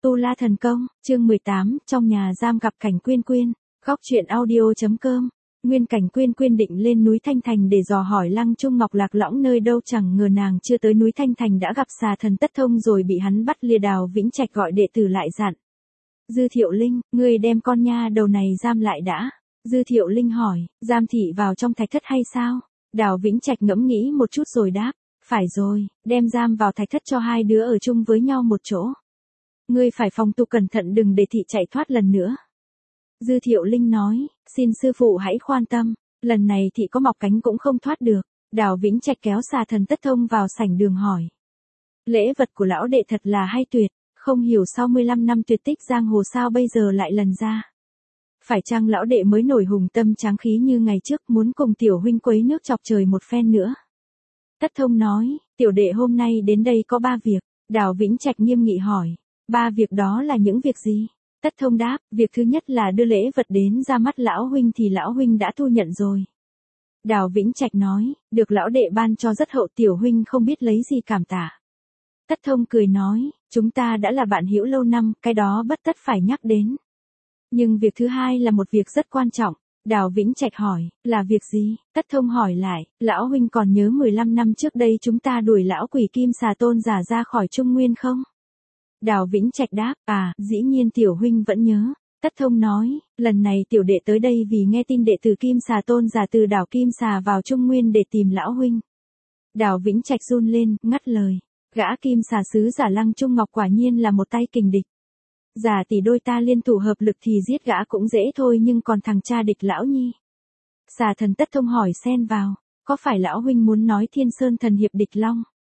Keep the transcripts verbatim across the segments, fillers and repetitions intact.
Tu La Thần Công, chương mười tám, trong nhà giam gặp cảnh Quyên Quyên, góc truyện audio.com. Nguyên cảnh Quyên Quyên định lên núi Thanh Thành để dò hỏi Lăng Trung Ngọc lạc lõng nơi đâu, chẳng ngờ nàng chưa tới núi Thanh Thành đã gặp xà thần Tất Thông rồi bị hắn bắt lìa. Đào Vĩnh Trạch gọi đệ tử lại dặn. Dư Thiệu Linh, ngươi đem con nha đầu này giam lại đã. Dư Thiệu Linh hỏi, giam thị vào trong thạch thất hay sao? Đào Vĩnh Trạch ngẫm nghĩ một chút rồi đáp, phải rồi, đem giam vào thạch thất cho hai đứa ở chung với nhau một chỗ. Ngươi phải phòng tu cẩn thận đừng để thị chạy thoát lần nữa. Dư Thiệu Linh nói, xin sư phụ hãy khoan tâm, lần này thị có mọc cánh cũng không thoát được. Đào Vĩnh Trạch kéo xà thần Tất Thông vào sảnh đường hỏi. Lễ vật của lão đệ thật là hay tuyệt, không hiểu sau mười lăm năm tuyệt tích giang hồ sao bây giờ lại lần ra. Phải chăng lão đệ mới nổi hùng tâm tráng khí như ngày trước muốn cùng tiểu huynh quấy nước chọc trời một phen nữa? Tất Thông nói, tiểu đệ hôm nay đến đây có ba việc. Đào Vĩnh Trạch nghiêm nghị hỏi, ba việc đó là những việc gì? Tất Thông đáp, việc thứ nhất là đưa lễ vật đến ra mắt lão huynh thì lão huynh đã thu nhận rồi. Đào Vĩnh Trạch nói, được lão đệ ban cho rất hậu, tiểu huynh không biết lấy gì cảm tạ. Tất Thông cười nói, chúng ta đã là bạn hữu lâu năm, cái đó bất tất phải nhắc đến. Nhưng việc thứ hai là một việc rất quan trọng. Đào Vĩnh Trạch hỏi, là việc gì? Tất Thông hỏi lại, lão huynh còn nhớ mười lăm năm trước đây chúng ta đuổi lão quỷ kim xà tôn giả ra khỏi Trung Nguyên không? Đào Vĩnh Trạch đáp, à, dĩ nhiên tiểu huynh vẫn nhớ. Tất Thông nói, lần này tiểu đệ tới đây vì nghe tin đệ tử kim xà tôn giả từ đảo Kim Xà vào Trung Nguyên để tìm lão huynh. Đào Vĩnh Trạch run lên, ngắt lời, gã kim xà sứ giả Lăng Trung Ngọc quả nhiên là một tay kình địch. Giả tỷ đôi ta liên thủ hợp lực thì giết gã cũng dễ thôi, nhưng còn thằng cha địch lão nhi. Xà thần Tất Thông hỏi xen vào, có phải lão huynh muốn nói Thiên Sơn thần hiệp địch long?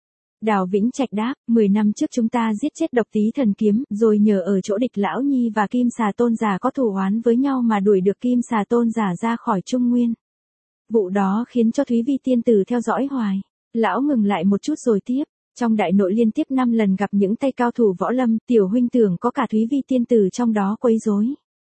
Đào Vĩnh Trạch đáp, mười năm trước chúng ta giết chết độc tí thần kiếm, rồi nhờ ở chỗ địch lão nhi và kim xà tôn giả có thù oán với nhau mà đuổi được kim xà tôn giả ra khỏi Trung Nguyên. Vụ đó khiến cho Thúy Vi tiên tử theo dõi hoài. Lão ngừng lại một chút rồi tiếp. Trong đại nội liên tiếp năm lần gặp những tay cao thủ võ lâm, tiểu huynh tưởng có cả Thúy Vi tiên tử trong đó quấy rối.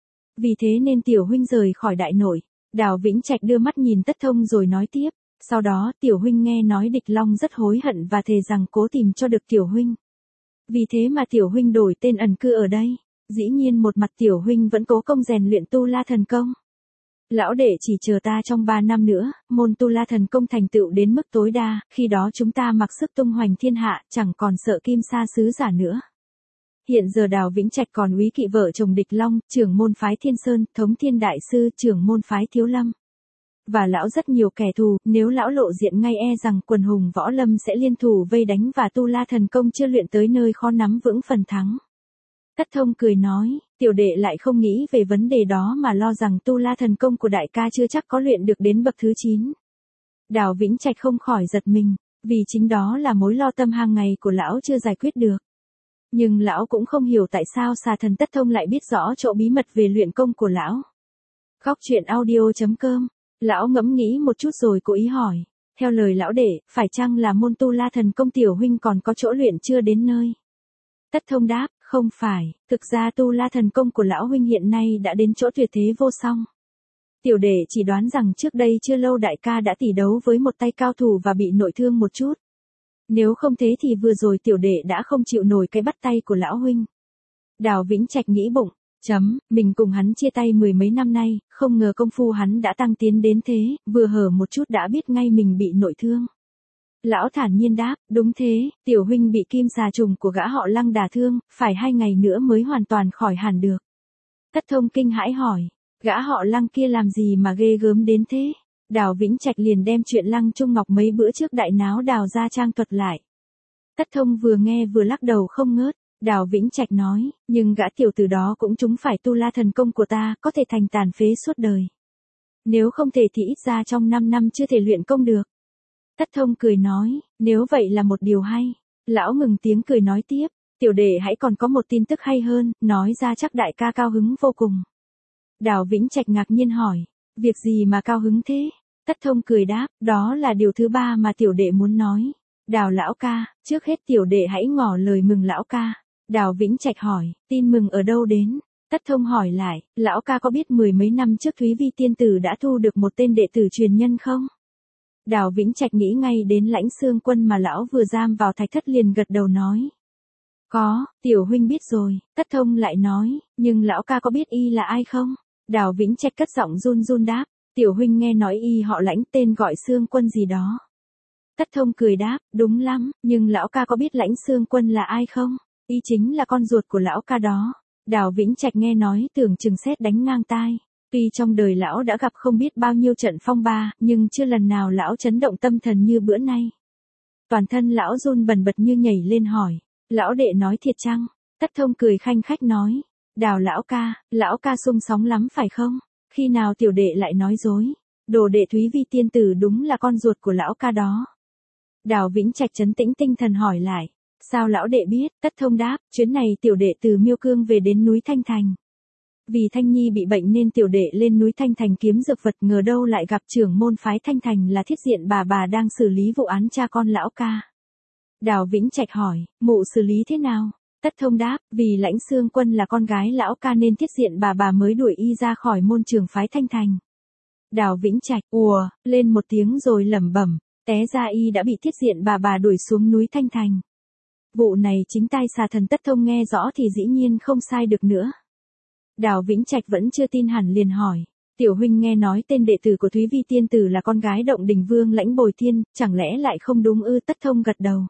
Vì thế nên tiểu huynh rời khỏi đại nội. Đào Vĩnh Trạch đưa mắt nhìn Tất Thông rồi nói tiếp. Sau đó tiểu huynh nghe nói địch long rất hối hận và thề rằng cố tìm cho được tiểu huynh. Vì thế mà tiểu huynh đổi tên ẩn cư ở đây. Dĩ nhiên một mặt tiểu huynh vẫn cố công rèn luyện Tu La Thần Công. Lão đệ chỉ chờ ta trong ba năm nữa, môn Tu La Thần Công thành tựu đến mức tối đa, khi đó chúng ta mặc sức tung hoành thiên hạ, chẳng còn sợ kim sa sứ giả nữa. Hiện giờ Đào Vĩnh Trạch còn úy kỵ vợ chồng địch long, trưởng môn phái Thiên Sơn, thống thiên đại sư, trưởng môn phái Thiếu Lâm. Và lão rất nhiều kẻ thù, nếu lão lộ diện ngay e rằng quần hùng võ lâm sẽ liên thủ vây đánh và Tu La Thần Công chưa luyện tới nơi khó nắm vững phần thắng. Tất Thông cười nói, tiểu đệ lại không nghĩ về vấn đề đó mà lo rằng Tu La Thần Công của đại ca chưa chắc có luyện được đến bậc thứ chín. Đào Vĩnh Trạch không khỏi giật mình, vì chính đó là mối lo tâm hàng ngày của lão chưa giải quyết được. Nhưng lão cũng không hiểu tại sao xà thần Tất Thông lại biết rõ chỗ bí mật về luyện công của lão. Góc truyện audio.com. Lão ngẫm nghĩ một chút rồi cố ý hỏi, theo lời lão đệ, phải chăng là môn Tu La Thần Công tiểu huynh còn có chỗ luyện chưa đến nơi? Tất Thông đáp, không phải, thực ra Tu La Thần Công của lão huynh hiện nay đã đến chỗ tuyệt thế vô song. Tiểu đệ chỉ đoán rằng trước đây chưa lâu đại ca đã tỉ đấu với một tay cao thủ và bị nội thương một chút. Nếu không thế thì vừa rồi tiểu đệ đã không chịu nổi cái bắt tay của lão huynh. Đào Vĩnh Trạch nghĩ bụng, chấm, mình cùng hắn chia tay mười mấy năm nay, không ngờ công phu hắn đã tăng tiến đến thế, vừa hở một chút đã biết ngay mình bị nội thương. Lão thản nhiên đáp, đúng thế, tiểu huynh bị kim xà trùng của gã họ Lăng đả thương, phải hai ngày nữa mới hoàn toàn khỏi hẳn được. Tất Thông kinh hãi hỏi, gã họ Lăng kia làm gì mà ghê gớm đến thế? Đào Vĩnh Trạch liền đem chuyện Lăng Trung Ngọc mấy bữa trước đại náo Đào ra trang thuật lại. Tất Thông vừa nghe vừa lắc đầu không ngớt. Đào Vĩnh Trạch nói, nhưng gã tiểu tử đó cũng trúng phải Tu La Thần Công của ta, có thể thành tàn phế suốt đời. Nếu không thể thì ít ra trong năm năm chưa thể luyện công được. Tất Thông cười nói, nếu vậy là một điều hay. Lão ngừng tiếng cười nói tiếp, tiểu đệ hãy còn có một tin tức hay hơn, nói ra chắc đại ca cao hứng vô cùng. Đào Vĩnh Trạch ngạc nhiên hỏi, việc gì mà cao hứng thế? Tất Thông cười đáp, đó là điều thứ ba mà tiểu đệ muốn nói. Đào lão ca, trước hết tiểu đệ hãy ngỏ lời mừng lão ca. Đào Vĩnh Trạch hỏi, tin mừng ở đâu đến? Tất Thông hỏi lại, lão ca có biết mười mấy năm trước Thúy Vi tiên tử đã thu được một tên đệ tử truyền nhân không? Đào Vĩnh Trạch nghĩ ngay đến Lãnh Xương Quân mà lão vừa giam vào thạch thất liền gật đầu nói. Có, tiểu huynh biết rồi, Tất Thông lại nói, nhưng lão ca có biết y là ai không? Đào Vĩnh Trạch cất giọng run run đáp, tiểu huynh nghe nói y họ Lãnh, tên gọi Xương Quân gì đó. Tất Thông cười đáp, đúng lắm, nhưng lão ca có biết Lãnh Xương Quân là ai không? Y chính là con ruột của lão ca đó. Đào Vĩnh Trạch nghe nói tưởng chừng sét đánh ngang tai. Tuy trong đời lão đã gặp không biết bao nhiêu trận phong ba, nhưng chưa lần nào lão chấn động tâm thần như bữa nay. Toàn thân lão run bần bật như nhảy lên hỏi, lão đệ nói thiệt chăng? Tất Thông cười khanh khách nói, Đào lão ca, lão ca sung sóng lắm phải không? Khi nào tiểu đệ lại nói dối? Đồ đệ Thúy Vi tiên tử đúng là con ruột của lão ca đó. Đào Vĩnh Trạch trấn tĩnh tinh thần hỏi lại, sao lão đệ biết? Tất Thông đáp, chuyến này tiểu đệ từ Miêu Cương về đến núi Thanh Thành. Vì Thanh Nhi bị bệnh nên tiểu đệ lên núi Thanh Thành kiếm dược vật, ngờ đâu lại gặp trưởng môn phái Thanh Thành là Thiết Diện bà bà đang xử lý vụ án cha con lão ca. Đào Vĩnh Trạch hỏi, mụ xử lý thế nào? Tất Thông đáp, vì Lãnh Xương Quân là con gái lão ca nên Thiết Diện bà bà mới đuổi y ra khỏi môn trường phái Thanh Thành. Đào Vĩnh Trạch, ùa, lên một tiếng rồi lẩm bẩm, té ra y đã bị Thiết Diện bà bà đuổi xuống núi Thanh Thành. Vụ này chính tai xà thần Tất Thông nghe rõ thì dĩ nhiên không sai được nữa. Đào Vĩnh Trạch vẫn chưa tin hẳn liền hỏi, tiểu huynh nghe nói tên đệ tử của Thúy Vi tiên tử là con gái Động Đình Vương Lãnh Bồi Thiên, chẳng lẽ lại không đúng ư? Tất Thông gật đầu.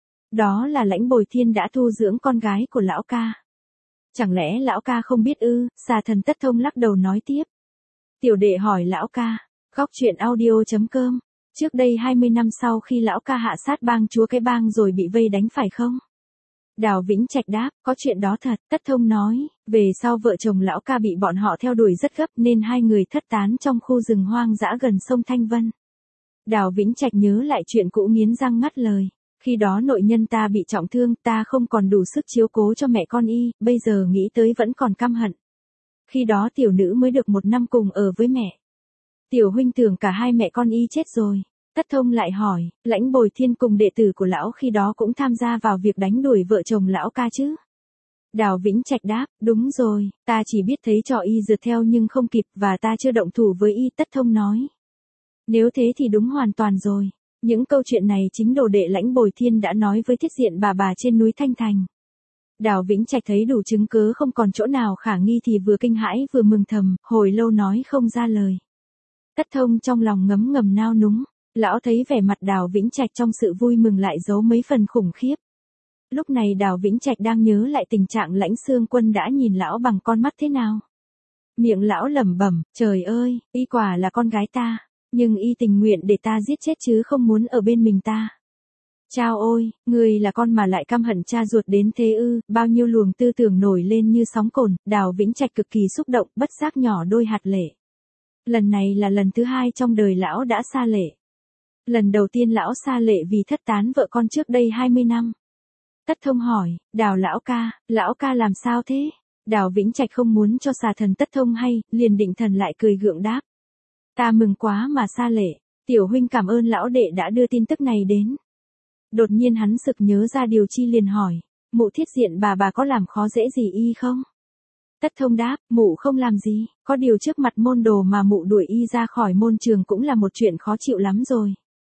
Đó là Lãnh Bồi Thiên đã thu dưỡng con gái của lão ca. Chẳng lẽ lão ca không biết ư? Xà thần Tất Thông lắc đầu nói tiếp. Tiểu đệ hỏi lão ca, góc truyện audio chấm com, trước đây hai mươi năm sau khi lão ca hạ sát bang chúa cái bang rồi bị vây đánh phải không? Đào Vĩnh Trạch đáp, có chuyện đó thật. Tất Thông nói, về sau vợ chồng lão ca bị bọn họ theo đuổi rất gấp nên hai người thất tán trong khu rừng hoang dã gần sông Thanh Vân. Đào Vĩnh Trạch nhớ lại chuyện cũ nghiến răng ngắt lời. Khi đó nội nhân ta bị trọng thương, ta không còn đủ sức chiếu cố cho mẹ con y, bây giờ nghĩ tới vẫn còn căm hận. Khi đó tiểu nữ mới được một năm cùng ở với mẹ. Tiểu huynh tưởng cả hai mẹ con y chết rồi. Tất Thông lại hỏi, Lãnh Bồi Thiên cùng đệ tử của lão khi đó cũng tham gia vào việc đánh đuổi vợ chồng lão ca chứ? Đào Vĩnh Trạch đáp, đúng rồi, ta chỉ biết thấy trò y rượt theo nhưng không kịp và ta chưa động thủ với y. Tất Thông nói. Nếu thế thì đúng hoàn toàn rồi. Những câu chuyện này chính đồ đệ Lãnh Bồi Thiên đã nói với Thiết Diện bà bà trên núi Thanh Thành. Đào Vĩnh Trạch thấy đủ chứng cứ không còn chỗ nào khả nghi thì vừa kinh hãi vừa mừng thầm, hồi lâu nói không ra lời. Tất Thông trong lòng ngấm ngầm nao núng. Lão thấy vẻ mặt Đào Vĩnh Trạch trong sự vui mừng lại giấu mấy phần khủng khiếp. Lúc này Đào Vĩnh Trạch đang nhớ lại tình trạng Lãnh Xương Quân đã nhìn lão bằng con mắt thế nào. Miệng lão lẩm bẩm, trời ơi, y quả là con gái ta, nhưng y tình nguyện để ta giết chết chứ không muốn ở bên mình ta. Chao ôi, người là con mà lại căm hận cha ruột đến thế ư? Bao nhiêu luồng tư tưởng nổi lên như sóng cồn, Đào Vĩnh Trạch cực kỳ xúc động, bất giác nhỏ đôi hạt lệ. Lần này là lần thứ hai trong đời lão đã xa lệ. Lần đầu tiên lão xa lệ vì thất tán vợ con trước đây hai mươi năm. Tất Thông hỏi, Đào lão ca, lão ca làm sao thế? Đào Vĩnh Trạch không muốn cho xà thần Tất Thông hay, liền định thần lại cười gượng đáp. Ta mừng quá mà xa lệ, tiểu huynh cảm ơn lão đệ đã đưa tin tức này đến. Đột nhiên hắn sực nhớ ra điều chi liền hỏi, mụ Thiết Diện bà bà có làm khó dễ gì y không? Tất Thông đáp, mụ không làm gì, có điều trước mặt môn đồ mà mụ đuổi y ra khỏi môn trường cũng là một chuyện khó chịu lắm rồi.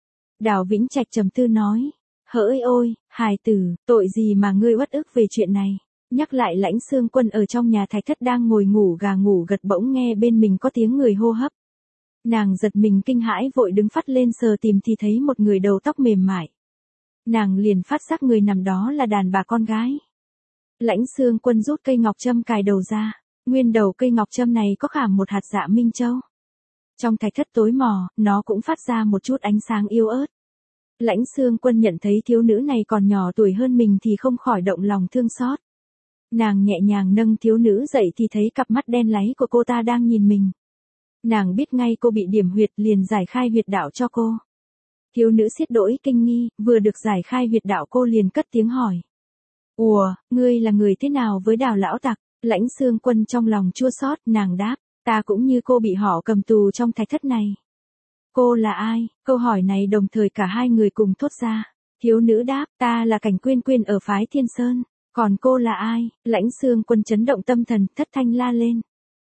Đào Vĩnh Trạch trầm tư nói, hỡi ôi, hài tử, tội gì mà ngươi uất ức về chuyện này? Nhắc lại Lãnh Xương Quân ở trong nhà Thạch Thất đang ngồi ngủ gà ngủ gật bỗng nghe bên mình có tiếng người hô hấp. Nàng giật mình kinh hãi vội đứng phắt lên sờ tìm thì thấy một người đầu tóc mềm mại. Nàng liền phát giác người nằm đó là đàn bà con gái. Lãnh Xương Quân rút cây ngọc châm cài đầu ra, nguyên đầu cây ngọc châm này có khảm một hạt dạ minh châu. Trong thạch thất tối mò, nó cũng phát ra một chút ánh sáng yếu ớt. Lãnh Xương Quân nhận thấy thiếu nữ này còn nhỏ tuổi hơn mình thì không khỏi động lòng thương xót. Nàng nhẹ nhàng nâng thiếu nữ dậy thì thấy cặp mắt đen láy của cô ta đang nhìn mình. Nàng biết ngay cô bị điểm huyệt liền giải khai huyệt đạo cho cô. Thiếu nữ xiết đỗi kinh nghi, vừa được giải khai huyệt đạo cô liền cất tiếng hỏi. Ủa, ngươi là người thế nào với Đào lão tặc? Lãnh Xương Quân trong lòng chua xót, nàng đáp, ta cũng như cô bị họ cầm tù trong thạch thất này. Cô là ai? Câu hỏi này đồng thời cả hai người cùng thốt ra. Thiếu nữ đáp, ta là Cảnh Quyên Quyên ở phái Thiên Sơn. Còn cô là ai? Lãnh Xương Quân chấn động tâm thần, thất thanh la lên.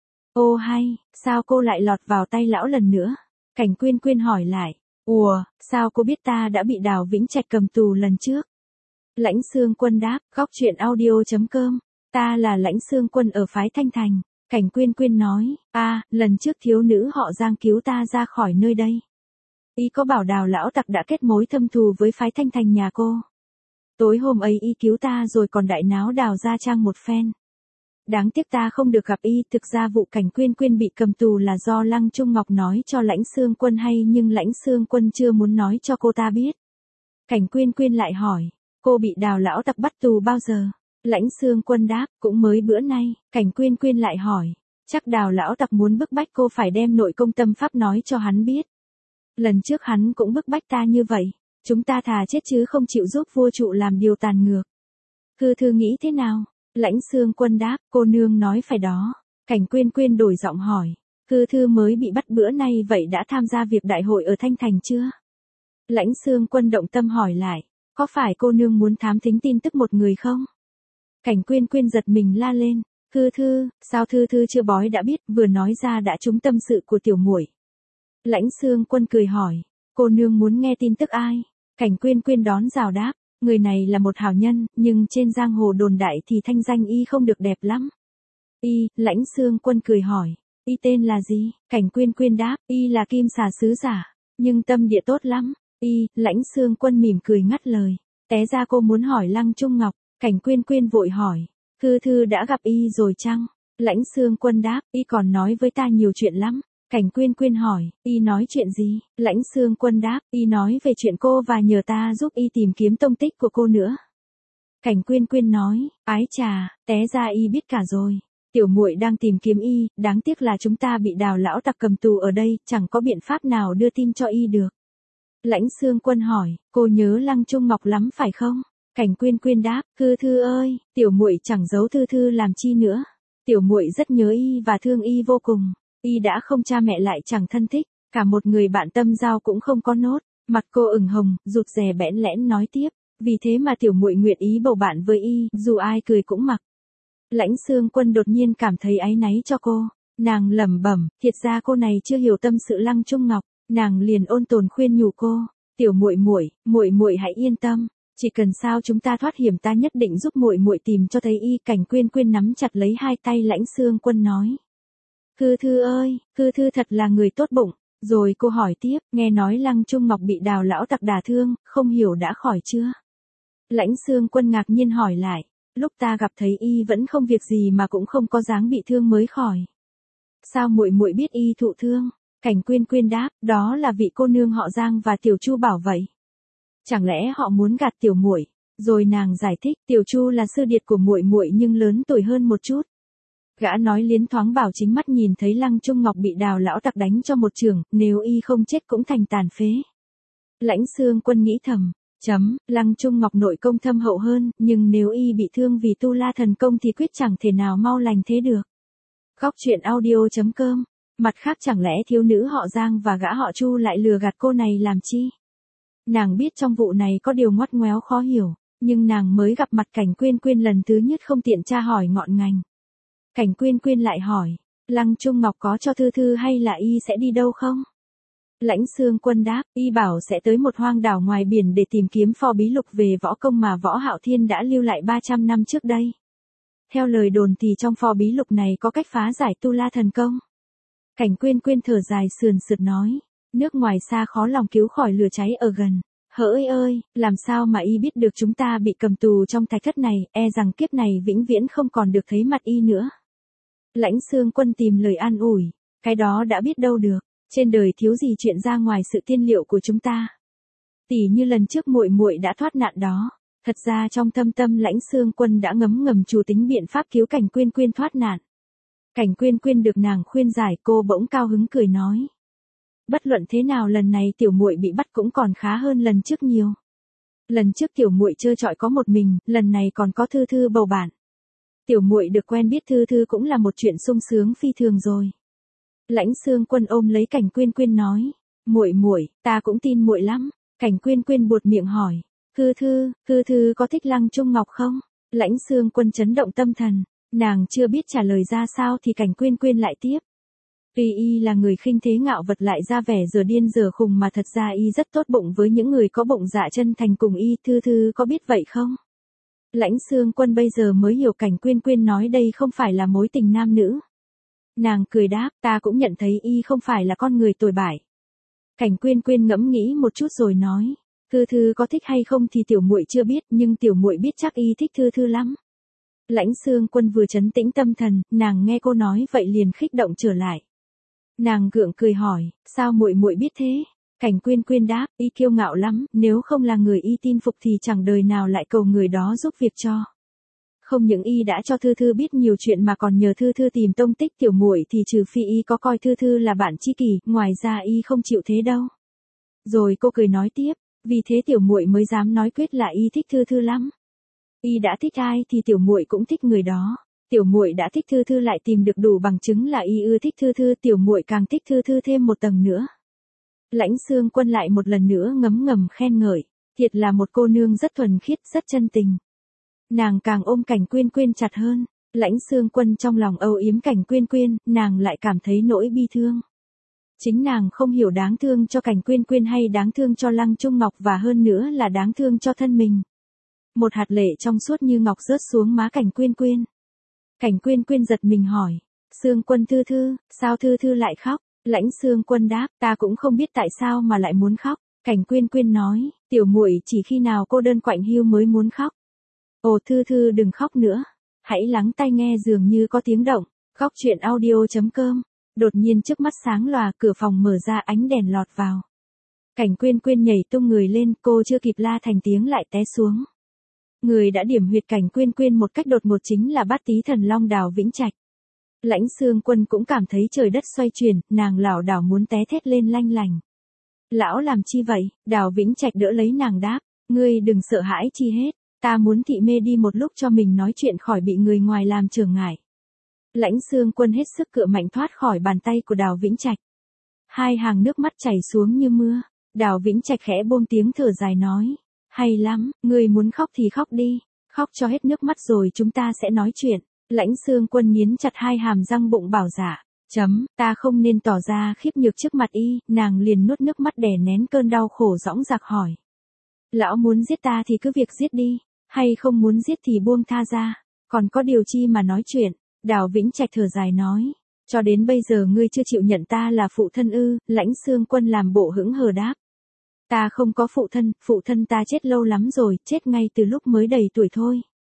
Ô hay, sao cô lại lọt vào tay lão lần nữa? Cảnh Quyên Quyên hỏi lại. Ủa, sao cô biết ta đã bị Đào Vĩnh Trạch cầm tù lần trước? Lãnh Xương Quân đáp, góc chuyện audio chấm com, ta là Lãnh Xương Quân ở phái Thanh Thành. Cảnh Quyên Quyên nói, a, lần trước thiếu nữ họ Giang cứu ta ra khỏi nơi đây. Y có bảo Đào lão tặc đã kết mối thâm thù với phái Thanh Thành nhà cô. Tối hôm ấy y cứu ta rồi còn đại náo Đào gia trang một phen. Đáng tiếc ta không được gặp y, thực ra vụ Cảnh Quyên Quyên bị cầm tù là do Lăng Trung Ngọc nói cho Lãnh Xương Quân hay, nhưng Lãnh Xương Quân chưa muốn nói cho cô ta biết. Cảnh Quyên Quyên lại hỏi, cô bị Đào lão tặc bắt tù bao giờ? Lãnh Xương Quân đáp, cũng mới bữa nay. Cảnh Quyên Quyên lại hỏi, chắc Đào lão tặc muốn bức bách cô phải đem nội công tâm pháp nói cho hắn biết. Lần trước hắn cũng bức bách ta như vậy, chúng ta thà chết chứ không chịu giúp vua trụ làm điều tàn ngược. Thư thư nghĩ thế nào? Lãnh Xương Quân đáp, cô nương nói phải đó. Cảnh Quyên Quyên đổi giọng hỏi, Thư thư mới bị bắt bữa nay vậy đã tham gia việc đại hội ở Thanh Thành chưa? Lãnh Xương Quân động tâm hỏi lại, có phải cô nương muốn thám thính tin tức một người không? Cảnh Quyên Quyên giật mình la lên, Thư thư, sao Thư thư chưa bói đã biết, vừa nói ra đã trúng tâm sự của tiểu muội. Lãnh Xương Quân cười hỏi, cô nương muốn nghe tin tức ai? Cảnh Quyên Quyên đón rào đáp, người này là một hảo nhân, nhưng trên giang hồ đồn đại thì thanh danh y không được đẹp lắm. Y, Lãnh Xương Quân cười hỏi, y tên là gì? Cảnh Quyên Quyên đáp, y là Kim Xà sứ giả, nhưng tâm địa tốt lắm. Y, Lãnh Xương Quân mỉm cười ngắt lời, té ra cô muốn hỏi Lăng Trung Ngọc. Cảnh Quyên Quyên vội hỏi, Thư thư đã gặp y rồi chăng? Lãnh Xương Quân đáp, y còn nói với ta nhiều chuyện lắm. Cảnh Quyên Quyên hỏi, y nói chuyện gì? Lãnh Xương Quân đáp, y nói về chuyện cô và nhờ ta giúp y tìm kiếm tông tích của cô nữa. Cảnh Quyên Quyên nói, ái chà, té ra y biết cả rồi. Tiểu muội đang tìm kiếm y, đáng tiếc là chúng ta bị Đào lão tặc cầm tù ở đây, chẳng có biện pháp nào đưa tin cho y được. Lãnh Xương Quân hỏi, cô nhớ Lăng Trung Ngọc lắm phải không? Cảnh Quyên Quyên đáp, Thư thư ơi, tiểu muội chẳng giấu Thư thư làm chi nữa. Tiểu muội rất nhớ y và thương y vô cùng. Y đã không cha mẹ lại chẳng thân thích, cả một người bạn tâm giao cũng không có nốt. Mặt cô ửng hồng, rụt rè bẽn lẽn nói tiếp, vì thế mà tiểu muội nguyện ý bầu bạn với y, dù ai cười cũng mặc. Lãnh Xương Quân đột nhiên cảm thấy áy náy cho cô, nàng lẩm bẩm, thiệt ra cô này chưa hiểu tâm sự Lăng Trung Ngọc, nàng liền ôn tồn khuyên nhủ cô, tiểu muội muội, muội muội hãy yên tâm. Chỉ cần sao chúng ta thoát hiểm ta nhất định giúp muội muội tìm cho thấy y. Cảnh Quyên Quyên nắm chặt lấy hai tay Lãnh Xương Quân nói, Thư thư ơi, Thư thư thật là người tốt bụng. Rồi cô hỏi tiếp, nghe nói Lăng Trung Ngọc bị Đào lão tặc đả thương, không hiểu đã khỏi chưa? Lãnh Xương Quân ngạc nhiên hỏi lại, lúc ta gặp thấy y vẫn không việc gì mà cũng không có dáng bị thương mới khỏi. Sao muội muội biết y thụ thương? Cảnh Quyên Quyên đáp, đó là vị cô nương họ Giang và Tiểu Chu bảo vậy. Chẳng lẽ họ muốn gạt tiểu muội? Rồi nàng giải thích, Tiểu Chu là sư điệt của muội muội nhưng lớn tuổi hơn một chút. Gã nói liến thoáng bảo chính mắt nhìn thấy Lăng Trung Ngọc bị Đào lão tặc đánh cho một chưởng, nếu y không chết cũng thành tàn phế. Lãnh Xương Quân nghĩ thầm, chấm, Lăng Trung Ngọc nội công thâm hậu hơn, nhưng nếu y bị thương vì tu la thần công thì quyết chẳng thể nào mau lành thế được. Góc chuyện audio chấm com. Mặt khác chẳng lẽ thiếu nữ họ Giang và gã họ Chu lại lừa gạt cô này làm chi? Nàng biết trong vụ này có điều ngoắt ngoéo khó hiểu, nhưng nàng mới gặp mặt Cảnh Quyên Quyên lần thứ nhất không tiện tra hỏi ngọn ngành. Cảnh Quyên Quyên lại hỏi, Lăng Trung Ngọc có cho Thư thư hay là y sẽ đi đâu không? Lãnh Xương Quân đáp, y bảo sẽ tới một hoang đảo ngoài biển để tìm kiếm pho bí lục về võ công mà Võ Hạo Thiên đã lưu lại ba trăm năm trước đây. Theo lời đồn thì trong pho bí lục này có cách phá giải tu la thần công. Cảnh Quyên Quyên thở dài sườn sượt nói, nước ngoài xa khó lòng cứu khỏi lửa cháy ở gần. Hỡi ơi, làm sao mà y biết được chúng ta bị cầm tù trong thạch thất này, e rằng kiếp này vĩnh viễn không còn được thấy mặt y nữa. Lãnh Xương Quân tìm lời an ủi, cái đó đã biết đâu được, trên đời thiếu gì chuyện ra ngoài sự tiên liệu của chúng ta. Tỉ như lần trước muội muội đã thoát nạn đó, thật ra trong thâm tâm Lãnh Xương Quân đã ngấm ngầm chủ tính biện pháp cứu Cảnh Quyên Quyên thoát nạn. Cảnh Quyên Quyên được nàng khuyên giải, cô bỗng cao hứng cười nói, bất luận thế nào lần này tiểu muội bị bắt cũng còn khá hơn lần trước nhiều. Lần trước tiểu muội trơ trọi có một mình, lần này còn có Thư thư bầu bạn. Tiểu muội được quen biết Thư thư cũng là một chuyện sung sướng phi thường rồi. Lãnh Xương Quân ôm lấy Cảnh Quyên Quyên nói, muội muội, ta cũng tin muội lắm. Cảnh Quyên Quyên buột miệng hỏi, Thư thư, Thư thư có thích Lăng Trung Ngọc không? Lãnh Xương Quân chấn động tâm thần, nàng chưa biết trả lời ra sao thì Cảnh Quyên Quyên lại tiếp. Tuy y là người khinh thế ngạo vật lại ra vẻ giờ điên giờ khùng mà thật ra y rất tốt bụng với những người có bụng dạ chân thành cùng y. Thư thư có biết vậy không? Lãnh Xương Quân bây giờ mới hiểu Cảnh Quyên Quyên nói đây không phải là mối tình nam nữ. Nàng cười đáp, ta cũng nhận thấy y không phải là con người tồi bại. Cảnh Quyên Quyên ngẫm nghĩ một chút rồi nói, Thư Thư có thích hay không thì tiểu muội chưa biết, nhưng tiểu muội biết chắc y thích Thư Thư lắm. Lãnh Xương Quân vừa trấn tĩnh tâm thần, nàng nghe cô nói vậy liền khích động trở lại. Nàng gượng cười hỏi, sao muội muội biết thế? Cảnh Quyên Quyên đáp, y kiêu ngạo lắm, nếu không là người y tin phục thì chẳng đời nào lại cầu người đó giúp việc cho. Không những y đã cho Thư Thư biết nhiều chuyện mà còn nhờ Thư Thư tìm tông tích tiểu muội thì trừ phi y có coi Thư Thư là bạn tri kỷ, ngoài ra y không chịu thế đâu. Rồi cô cười nói tiếp, vì thế tiểu muội mới dám nói quyết là y thích Thư Thư lắm. Y đã thích ai thì tiểu muội cũng thích người đó. Tiểu muội đã thích Thư Thư lại tìm được đủ bằng chứng là y ưa thích Thư Thư, tiểu muội càng thích Thư Thư thêm một tầng nữa. Lãnh Xương Quân lại một lần nữa ngấm ngầm khen ngợi, thiệt là một cô nương rất thuần khiết, rất chân tình. Nàng càng ôm Cảnh Quyên Quyên chặt hơn, Lãnh Xương Quân trong lòng âu yếm Cảnh Quyên Quyên, nàng lại cảm thấy nỗi bi thương. Chính nàng không hiểu đáng thương cho Cảnh Quyên Quyên hay đáng thương cho Lăng Trung Ngọc, và hơn nữa là đáng thương cho thân mình. Một hạt lệ trong suốt như ngọc rớt xuống má Cảnh Quyên Quyên. Cảnh Quyên Quyên giật mình hỏi, Xương Quân Thư Thư, sao Thư Thư lại khóc? Lãnh Xương Quân đáp, ta cũng không biết tại sao mà lại muốn khóc. Cảnh Quyên Quyên nói, tiểu muội chỉ khi nào cô đơn quạnh hiu mới muốn khóc. Ồ Thư Thư đừng khóc nữa, hãy lắng tai nghe dường như có tiếng động. Góc truyện audio chấm com. Đột nhiên trước mắt sáng lòa, cửa phòng mở ra, ánh đèn lọt vào. Cảnh Quyên Quyên nhảy tung người lên, cô chưa kịp la thành tiếng lại té xuống. Người đã điểm huyệt Cảnh Quyên Quyên một cách đột ngột chính là Bát Tý Thần Long Đào Vĩnh Trạch. Lãnh Xương Quân cũng cảm thấy trời đất xoay chuyển, nàng lảo đảo muốn té thét lên lanh lành. Lão làm chi vậy? Đào Vĩnh Trạch đỡ lấy nàng đáp, ngươi đừng sợ hãi chi hết, ta muốn thị mê đi một lúc cho mình nói chuyện khỏi bị người ngoài làm trở ngại. Lãnh Xương Quân hết sức cựa mạnh thoát khỏi bàn tay của Đào Vĩnh Trạch. Hai hàng nước mắt chảy xuống như mưa, Đào Vĩnh Trạch khẽ buông tiếng thở dài nói, hay lắm, ngươi muốn khóc thì khóc đi, khóc cho hết nước mắt rồi chúng ta sẽ nói chuyện. Lãnh Xương Quân nghiến chặt hai hàm răng bụng bảo dạ, chấm, ta không nên tỏ ra khiếp nhược trước mặt y, nàng liền nuốt nước mắt đè nén cơn đau khổ dõng dạc hỏi. Lão muốn giết ta thì cứ việc giết đi, hay không muốn giết thì buông tha ra, còn có điều chi mà nói chuyện. Đào Vĩnh Trạch thở dài nói, cho đến bây giờ ngươi chưa chịu nhận ta là phụ thân ư? Lãnh Xương Quân làm bộ hững hờ đáp. Ta không có phụ thân, phụ thân ta chết lâu lắm rồi, chết ngay từ lúc mới đầy tuổi thôi.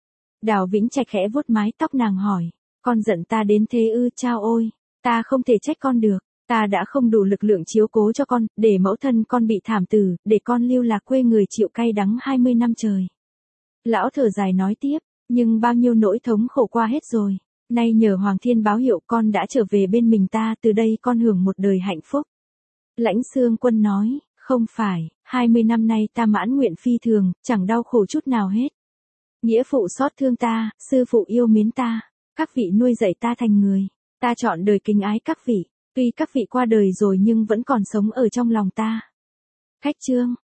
Đào Vĩnh Trạch khẽ vuốt mái tóc nàng hỏi, con giận ta đến thế ư? Chao ôi, ta không thể trách con được, ta đã không đủ lực lượng chiếu cố cho con, để mẫu thân con bị thảm tử, để con lưu lạc quê người chịu cay đắng hai mươi năm trời. Lão thở dài nói tiếp, nhưng bao nhiêu nỗi thống khổ qua hết rồi, nay nhờ Hoàng Thiên báo hiệu con đã trở về bên mình ta, từ đây con hưởng một đời hạnh phúc. Lãnh Xương Quân nói, không phải, hai mươi năm nay ta mãn nguyện phi thường, chẳng đau khổ chút nào hết. Nghĩa phụ xót thương ta, sư phụ yêu mến ta, các vị nuôi dạy ta thành người, ta chọn đời kính ái các vị, tuy các vị qua đời rồi nhưng vẫn còn sống ở trong lòng ta. Khách chương.